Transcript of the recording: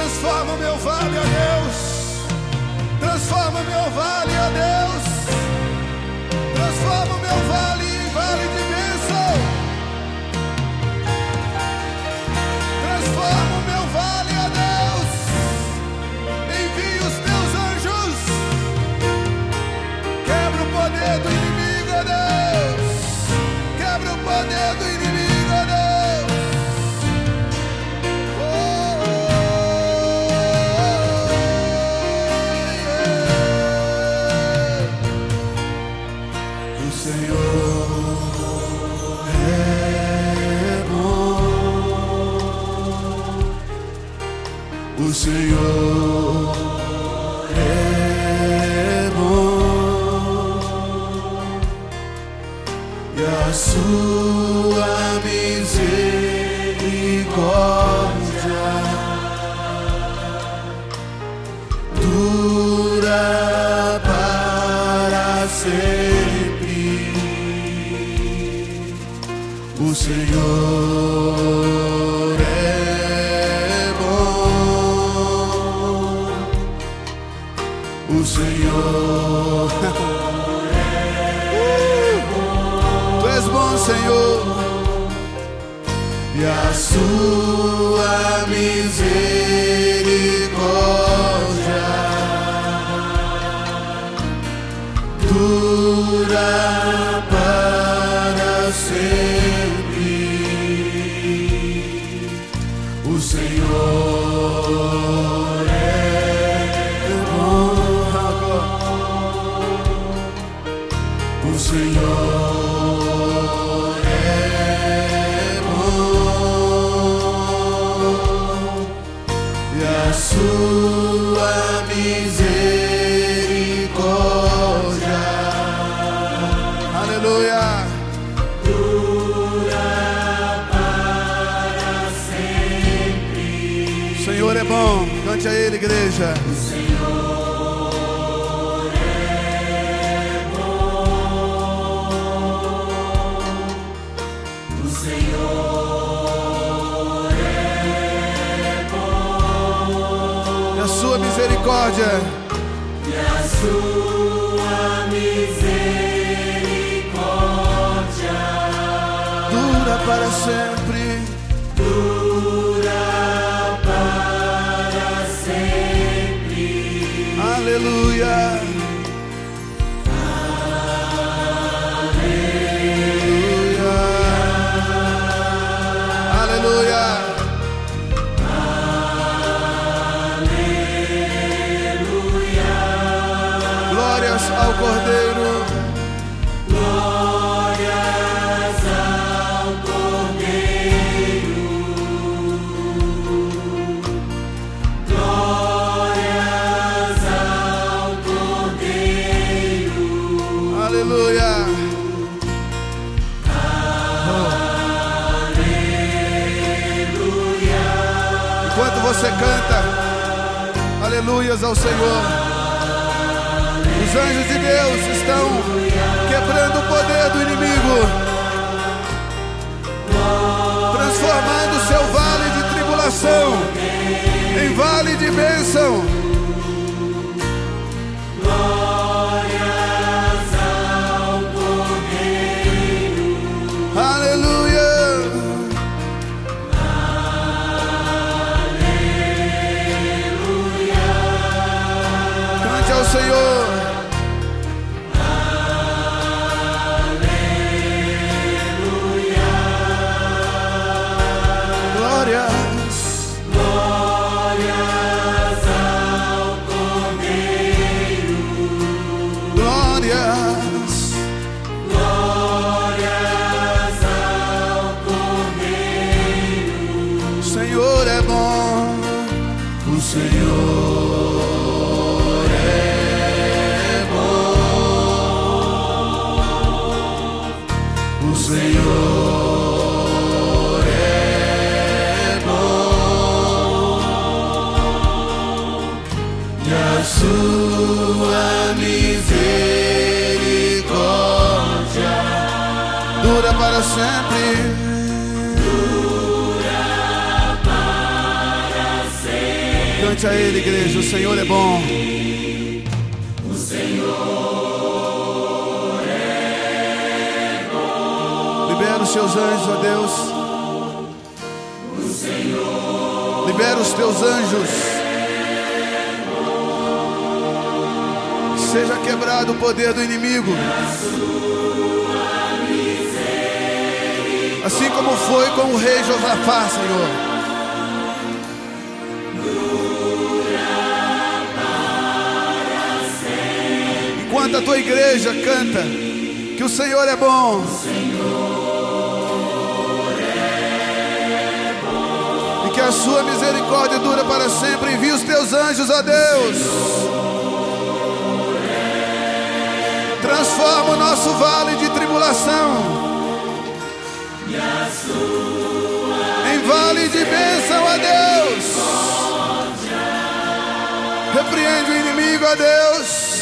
Transforma o meu vale, ó Deus. Transforma o meu vale, ó Deus. Transforma o meu vale em vale de bênção. Transforma o meu vale, ó Deus. Envia os teus anjos. Quebra o poder do inimigo, ó Deus. Quebra o poder do inimigo, ó Deus. O Senhor é bom e a sua misericórdia dura para sempre. O Senhor o Senhor é bom. Tu és bom, Senhor. E a sua misericórdia dura para sempre. O Senhor o Senhor é bom e a sua misericórdia, aleluia, dura para sempre. O Senhor é bom, cante a Ele, igreja. O Senhor misericórdia e a sua misericórdia dura para sempre, dura para sempre. Aleluia, aleluia, aleluia. Ao Cordeiro, glórias ao Cordeiro, glórias ao Cordeiro, aleluia, aleluia. Enquanto você canta aleluias ao Senhor, os anjos de Deus estão quebrando o poder do inimigo, transformando o seu vale de tribulação em vale de bênção. Glórias ao Cordeiro. Aleluia. Aleluia. Cante ao Senhor. O Senhor é bom. O Senhor é bom. E a sua misericórdia dura para sempre. Cante a Ele, igreja, o Senhor é bom. O Senhor é bom. Libera os seus anjos, ó Deus. O Senhor libera os teus anjos. Seja quebrado o poder do inimigo. Assim como foi com o rei Josafá, Senhor. Enquanto a tua igreja canta que o Senhor é bom. E que a sua misericórdia dura para sempre. Envia os teus anjos, ó Deus. Transforma o nosso vale de tribulação em vale de bênção, ó Deus. Repreende o inimigo, ó Deus.